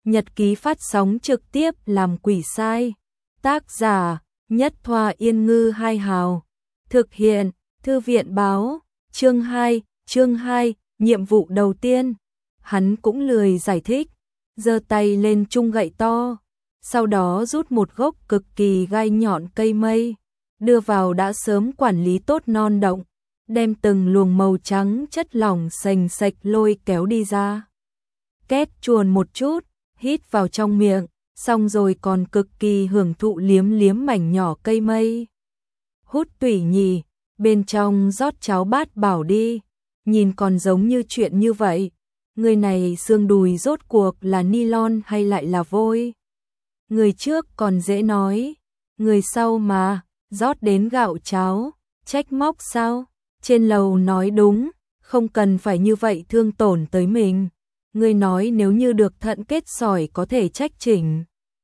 Nhật ký phát sóng trực tiếp làm quỷ sai. Tác giả: Nhất Thoa Yên Ngư Hai Hào. Thực hiện: Thư viện báo. Chương 2, nhiệm vụ đầu tiên. Hắn cũng lười giải thích, giơ tay lên chung gậy to, sau đó rút một gốc cực kỳ gai nhọn cây mây, đưa vào đã sớm quản lý tốt non động, đem từng luồng màu trắng chất lỏng sành sạch lôi kéo đi ra. Két chuồn một chút, hít vào trong miệng, xong rồi còn cực kỳ hưởng thụ liếm liếm mảnh nhỏ cây mây. Hút tủy nhì, bên trong rót cháo bát bảo đi, nhìn còn giống như chuyện như vậy. Người này xương đùi rốt cuộc là nylon hay lại là vôi? Người trước còn dễ nói, người sau mà, rót đến gạo cháo, trách móc sao? Trên lầu nói đúng, không cần phải như vậy thương tổn tới mình. Người nói nếu như được thận kết sỏi có thể trách chỉnh.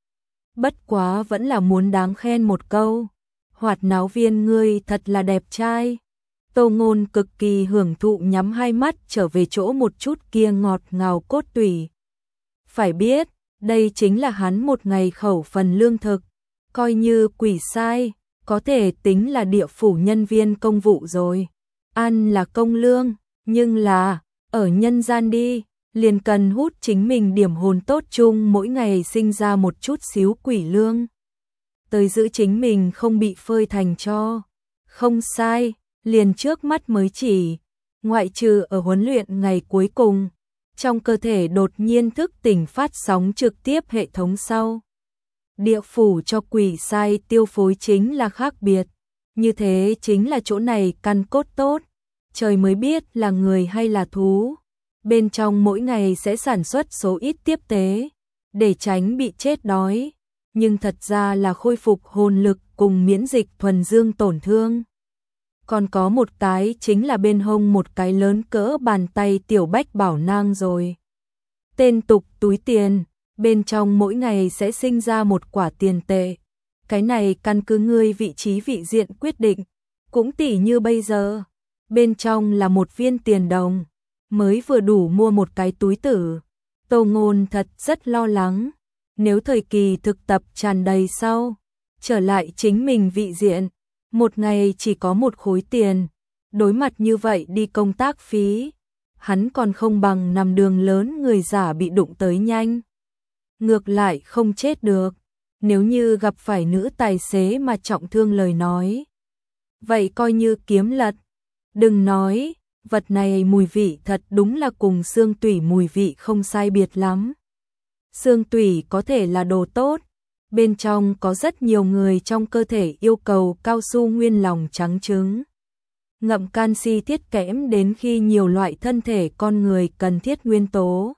Bất quá vẫn là muốn đáng khen một câu. Hoạt náo viên ngươi thật là đẹp trai. Tô Ngôn cực kỳ hưởng thụ nhắm hai mắt trở về chỗ một chút kia ngọt ngào cốt tủy. Phải biết, đây chính là hắn một ngày khẩu phần lương thực. Coi như quỷ sai, có thể tính là địa phủ nhân viên công vụ rồi. Ăn là công lương, nhưng là, ở nhân gian đi, liền cần hút chính mình điểm hồn tốt chung mỗi ngày sinh ra một chút xíu quỷ lương. Tới giữ chính mình không bị phơi thành tro. Không sai, liền trước mắt mới chỉ, ngoại trừ ở huấn luyện ngày cuối cùng, trong cơ thể đột nhiên thức tỉnh phát sóng trực tiếp hệ thống sau. Địa phủ cho quỷ sai tiêu phối chính là khác biệt, như thế chính là chỗ này căn cốt tốt, trời mới biết là người hay là thú. Bên trong mỗi ngày sẽ sản xuất số ít tiếp tế, để tránh bị chết đói, nhưng thật ra là khôi phục hồn lực cùng miễn dịch thuần dương tổn thương. Còn có một cái chính là bên hông một cái lớn cỡ bàn tay tiểu bách bảo nang rồi. Tên tục túi tiền, bên trong mỗi ngày sẽ sinh ra một quả tiền tệ. Cái này căn cứ ngươi vị trí vị diện quyết định, cũng tỉ như bây giờ. Bên trong là một viên tiền đồng, mới vừa đủ mua một cái túi tử. Tô Ngôn thật rất lo lắng, nếu thời kỳ thực tập tràn đầy sau, trở lại chính mình vị diện, một ngày chỉ có một khối tiền, đối mặt như vậy đi công tác phí, hắn còn không bằng nằm đường lớn người giả bị đụng tới nhanh. Ngược lại không chết được, nếu như gặp phải nữ tài xế mà trọng thương lời nói. Vậy coi như kiếm lật, đừng nói, vật này mùi vị thật đúng là cùng xương tủy mùi vị không sai biệt lắm. Xương tủy có thể là đồ tốt, bên trong có rất nhiều người trong cơ thể yêu cầu cao su nguyên lòng trắng trứng. Ngậm canxi thiết kẽm đến khi nhiều loại thân thể con người cần thiết nguyên tố.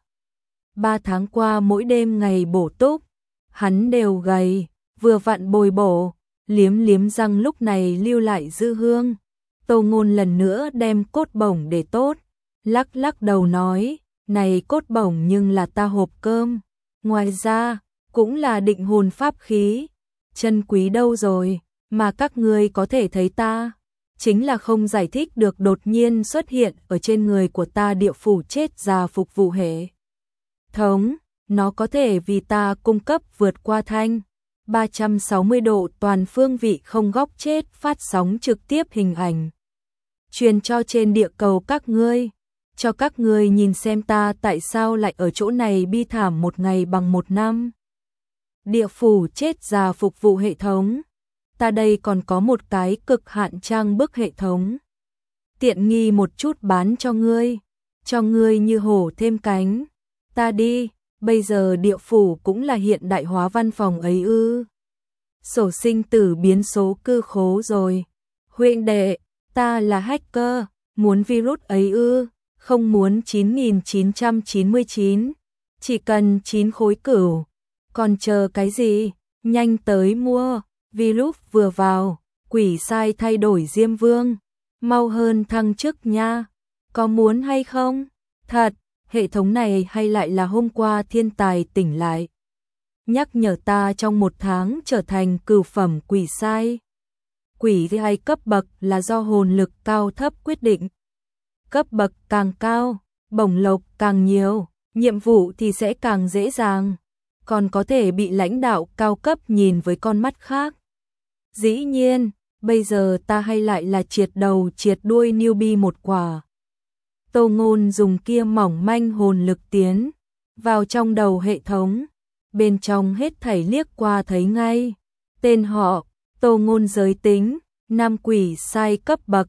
3 tháng qua mỗi đêm ngày bổ túc, hắn đều gầy, vừa vặn bồi bổ, liếm liếm răng lúc này lưu lại dư hương. Tô Ngôn lần nữa đem cốt bổng để tốt, lắc lắc đầu nói, này cốt bổng nhưng là ta hộp cơm, ngoài ra, cũng là định hồn pháp khí, chân quý đâu rồi, mà các ngươi có thể thấy ta, chính là không giải thích được đột nhiên xuất hiện ở trên người của ta địa phủ chết già phục vụ hệ thống, nó có thể vì ta cung cấp vượt qua thanh 360 độ toàn phương vị không góc chết phát sóng trực tiếp hình ảnh. Truyền cho trên địa cầu các ngươi, cho các ngươi nhìn xem ta tại sao lại ở chỗ này bi thảm một ngày bằng một năm. Địa phủ chết già phục vụ hệ thống, ta đây còn có một cái cực hạn trang bức hệ thống. Tiện nghi một chút bán cho ngươi như hổ thêm cánh. Ta đi, bây giờ địa phủ cũng là hiện đại hóa văn phòng ấy ư. Sổ sinh tử biến số cư khố rồi. Huynh đệ, ta là hacker, muốn virus ấy ư, không muốn 9999, chỉ cần 9 khối cửu. Còn chờ cái gì, nhanh tới mua, virus vừa vào, quỷ sai thay đổi Diêm Vương, mau hơn thăng chức nha, có muốn hay không? Thật, hệ thống này hay lại là hôm qua thiên tài tỉnh lại. Nhắc nhở ta trong 1 tháng trở thành cửu phẩm quỷ sai. Quỷ hay cấp bậc là do hồn lực cao thấp quyết định. Cấp bậc càng cao, bổng lộc càng nhiều, nhiệm vụ thì sẽ càng dễ dàng. còn có thể bị lãnh đạo cao cấp nhìn với con mắt khác. Dĩ nhiên, bây giờ ta hay lại là triệt đầu triệt đuôi newbie một quả. Tô Ngôn dùng kia mỏng manh hồn lực tiến vào trong đầu hệ thống, bên trong hết thảy liếc qua thấy ngay. Tên họ, Tô Ngôn, giới tính, nam quỷ sai cấp bậc,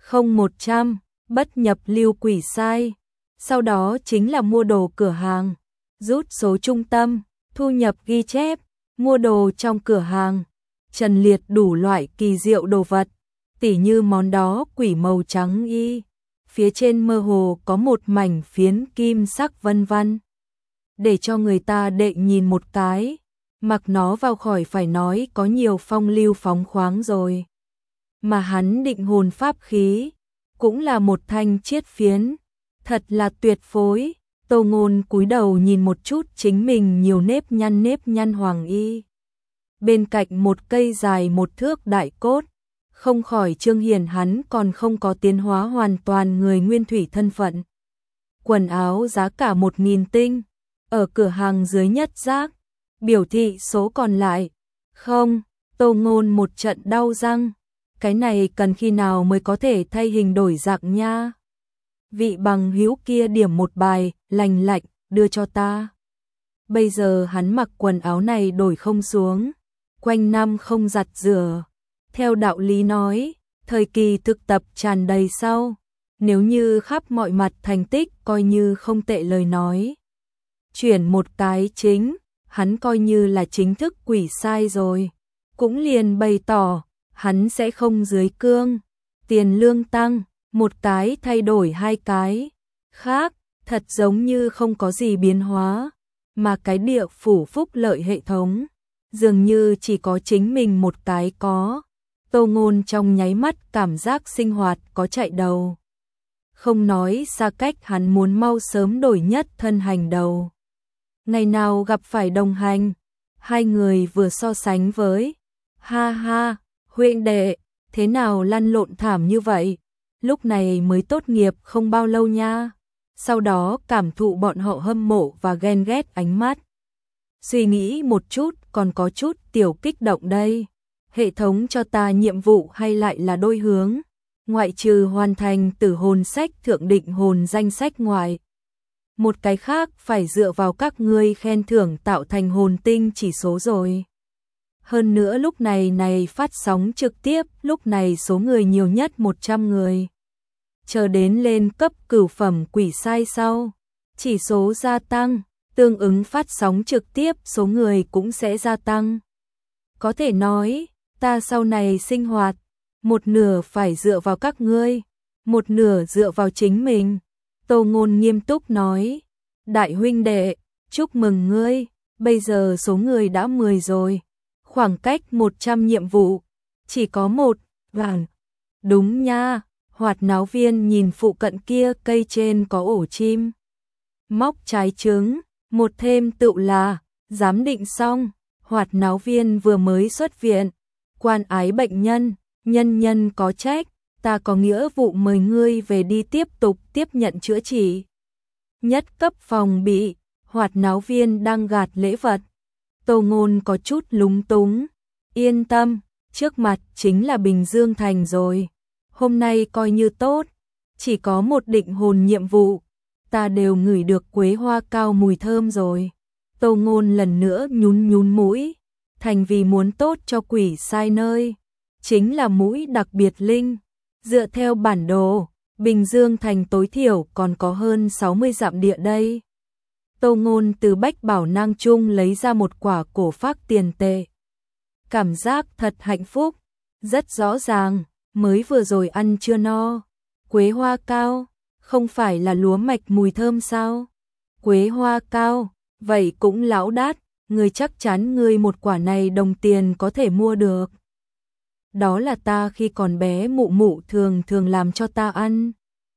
0100, bất nhập lưu quỷ sai. Sau đó chính là mua đồ cửa hàng, rút số trung tâm, thu nhập ghi chép, mua đồ trong cửa hàng, trần liệt đủ loại kỳ diệu đồ vật, tỉ như món đó quỷ màu trắng y, phía trên mơ hồ có một mảnh phiến kim sắc vân vân. Để cho người ta đệ nhìn một cái, mặc nó vào khỏi phải nói có nhiều phong lưu phóng khoáng rồi. Mà hắn định hồn pháp khí, cũng là một thanh chiết phiến, thật là tuyệt phối. Tô Ngôn cúi đầu nhìn một chút chính mình nhiều nếp nhăn hoàng y. Bên cạnh một cây dài 1 thước đại cốt, không khỏi chương hiển hắn còn không có tiến hóa hoàn toàn người nguyên thủy thân phận. Quần áo giá cả 1000 tinh, ở cửa hàng dưới nhất giác, biểu thị số còn lại. Không, Tô Ngôn một trận đau răng, cái này cần khi nào mới có thể thay hình đổi dạng nha. Vị bằng hữu kia điểm một bài, lành lạnh, đưa cho ta. Bây giờ hắn mặc quần áo này đổi không xuống, quanh năm không giặt rửa. Theo đạo lý nói, thời kỳ thực tập tràn đầy sau, nếu như khắp mọi mặt thành tích coi như không tệ lời nói. Chuyển một cái chính, hắn coi như là chính thức quỷ sai rồi. Cũng liền bày tỏ, hắn sẽ không dưới cương, tiền lương tăng, một cái thay đổi 2 cái. Khác, thật giống như không có gì biến hóa, mà cái địa phủ phúc lợi hệ thống, dường như chỉ có chính mình một cái có. Tô Ngôn trong nháy mắt cảm giác sinh hoạt có chạy đầu. Không nói xa cách hắn muốn mau sớm đổi nhất thân hành đầu. Ngày nào gặp phải đồng hành, hai người vừa so sánh với. Ha ha, huynh đệ, thế nào lăn lộn thảm như vậy? Lúc này mới tốt nghiệp không bao lâu nha. Sau đó cảm thụ bọn họ hâm mộ và ghen ghét ánh mắt. Suy nghĩ một chút còn có chút tiểu kích động đây. Hệ thống cho ta nhiệm vụ hay lại là đôi hướng, ngoại trừ hoàn thành tử hồn sách thượng định hồn danh sách ngoại. Một cái khác phải dựa vào các ngươi khen thưởng tạo thành hồn tinh chỉ số rồi. Hơn nữa lúc này phát sóng trực tiếp, lúc này số người nhiều nhất 100 người. Chờ đến lên cấp cửu phẩm quỷ sai sau, chỉ số gia tăng, tương ứng phát sóng trực tiếp số người cũng sẽ gia tăng. Có thể nói, ta sau này sinh hoạt, một nửa phải dựa vào các ngươi, một nửa dựa vào chính mình. Tô Ngôn nghiêm túc nói, đại huynh đệ, chúc mừng ngươi, bây giờ số người đã 10 rồi, khoảng cách 100 nhiệm vụ, chỉ có 1 vạn. Đúng nha, Hoạt Náo Viên nhìn phụ cận kia cây trên có ổ chim. Móc trái trứng, một thêm tựu là, giám định xong, Hoạt Náo Viên vừa mới xuất viện. Quan ái bệnh nhân, nhân nhân có trách, ta có nghĩa vụ mời ngươi về đi tiếp tục tiếp nhận chữa trị. Nhất cấp phòng bị, Hoạt Náo Viên đang gạt lễ vật. Tô Ngôn có chút lúng túng, yên tâm, trước mặt chính là Bình Dương Thành rồi. Hôm nay coi như tốt, chỉ có một định hồn nhiệm vụ, ta đều ngửi được quế hoa cao mùi thơm rồi. Tô Ngôn lần nữa nhún mũi, thành vì muốn tốt cho quỷ sai nơi, chính là mũi đặc biệt linh. Dựa theo bản đồ, Bình Dương Thành tối thiểu còn có hơn 60 dặm địa đây. Tô Ngôn từ bách bảo nang trung lấy ra một quả cổ phác tiền tệ. Cảm giác thật hạnh phúc, rất rõ ràng, mới vừa rồi ăn chưa no. Quế hoa cao, không phải là lúa mạch mùi thơm sao? Quế hoa cao, vậy cũng lão đát, ngươi chắc chắn ngươi một quả này đồng tiền có thể mua được. Đó là ta khi còn bé mụ mụ thường làm cho ta ăn.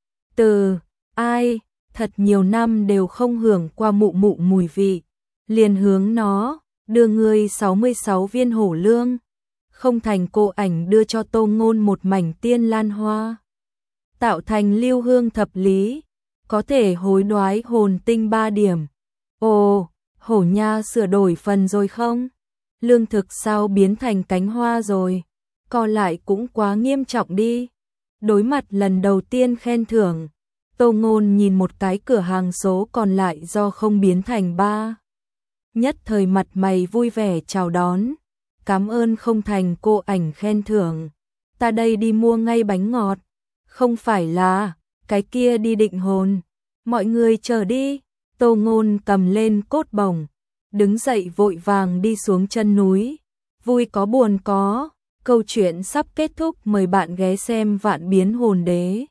Ai, thật nhiều năm đều không hưởng qua mụ mụ mùi vị, liền hướng nó, đưa ngươi 66 viên hổ lương. Không thành cô ảnh đưa cho Tô Ngôn một mảnh tiên lan hoa. Tạo thành lưu hương thập lý, có thể hối đoái hồn tinh 3 điểm. Ồ, Hổ nha sửa đổi phần rồi không? Lương thực sao biến thành cánh hoa rồi? Co lại cũng quá nghiêm trọng đi. Đối mặt lần đầu tiên khen thưởng, Tô Ngôn nhìn một cái cửa hàng số còn lại do không biến thành ba. Nhất thời mặt mày vui vẻ chào đón. Cảm ơn không thành cô ảnh khen thưởng. Ta đây đi mua ngay bánh ngọt. Không phải là, cái kia đi định hồn. Mọi người chờ đi. Tô Ngôn cầm lên cốt bổng, đứng dậy vội vàng đi xuống chân núi. Vui có buồn có. Câu chuyện sắp kết thúc, mời bạn ghé xem Vạn Biến Hồn Đế.